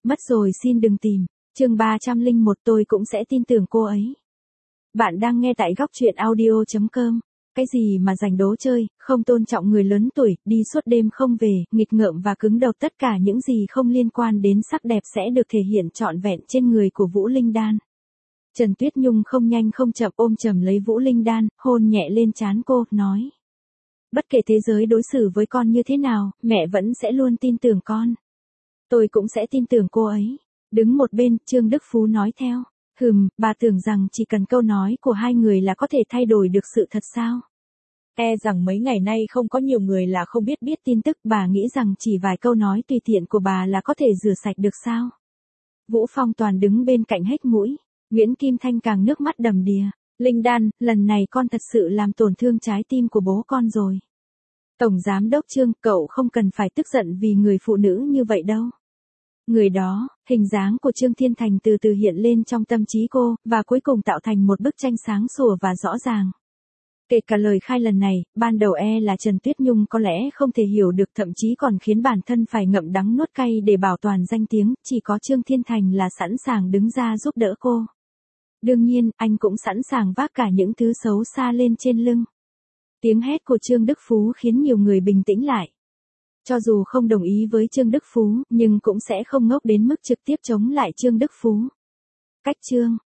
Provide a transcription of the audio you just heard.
Mất rồi xin đừng tìm. Chương 301 tôi cũng sẽ tin tưởng cô ấy. Bạn đang nghe tại góc truyện audio.com. Cái gì mà giành đố chơi, không tôn trọng người lớn tuổi, đi suốt đêm không về, nghịch ngợm và cứng đầu, tất cả những gì không liên quan đến sắc đẹp sẽ được thể hiện trọn vẹn trên người của Vũ Linh Đan. Trần Tuyết Nhung không nhanh không chậm ôm chầm lấy Vũ Linh Đan, hôn nhẹ lên trán cô, nói. Bất kể thế giới đối xử với con như thế nào, mẹ vẫn sẽ luôn tin tưởng con. Tôi cũng sẽ tin tưởng cô ấy. Đứng một bên, Trương Đức Phú nói theo. Bà tưởng rằng chỉ cần câu nói của hai người là có thể thay đổi được sự thật sao? E rằng mấy ngày nay không có nhiều người là không biết tin tức, bà nghĩ rằng chỉ vài câu nói tùy tiện của bà là có thể rửa sạch được sao? Vũ Phong Toàn đứng bên cạnh hết mũi. Nguyễn Kim Thanh càng nước mắt đầm đìa. Linh Đan, lần này con thật sự làm tổn thương trái tim của bố con rồi. Tổng Giám đốc Trương, cậu không cần phải tức giận vì người phụ nữ như vậy đâu. Người đó, hình dáng của Trương Thiên Thành từ từ hiện lên trong tâm trí cô, và cuối cùng tạo thành một bức tranh sáng sủa và rõ ràng. Kể cả lời khai lần này, ban đầu là Trần Tuyết Nhung có lẽ không thể hiểu được, thậm chí còn khiến bản thân phải ngậm đắng nuốt cay để bảo toàn danh tiếng, chỉ có Trương Thiên Thành là sẵn sàng đứng ra giúp đỡ cô. Đương nhiên, anh cũng sẵn sàng vác cả những thứ xấu xa lên trên lưng. Tiếng hét của Trương Đức Phú khiến nhiều người bình tĩnh lại. Cho dù không đồng ý với Trương Đức Phú, nhưng cũng sẽ không ngốc đến mức trực tiếp chống lại Trương Đức Phú. Cách Trương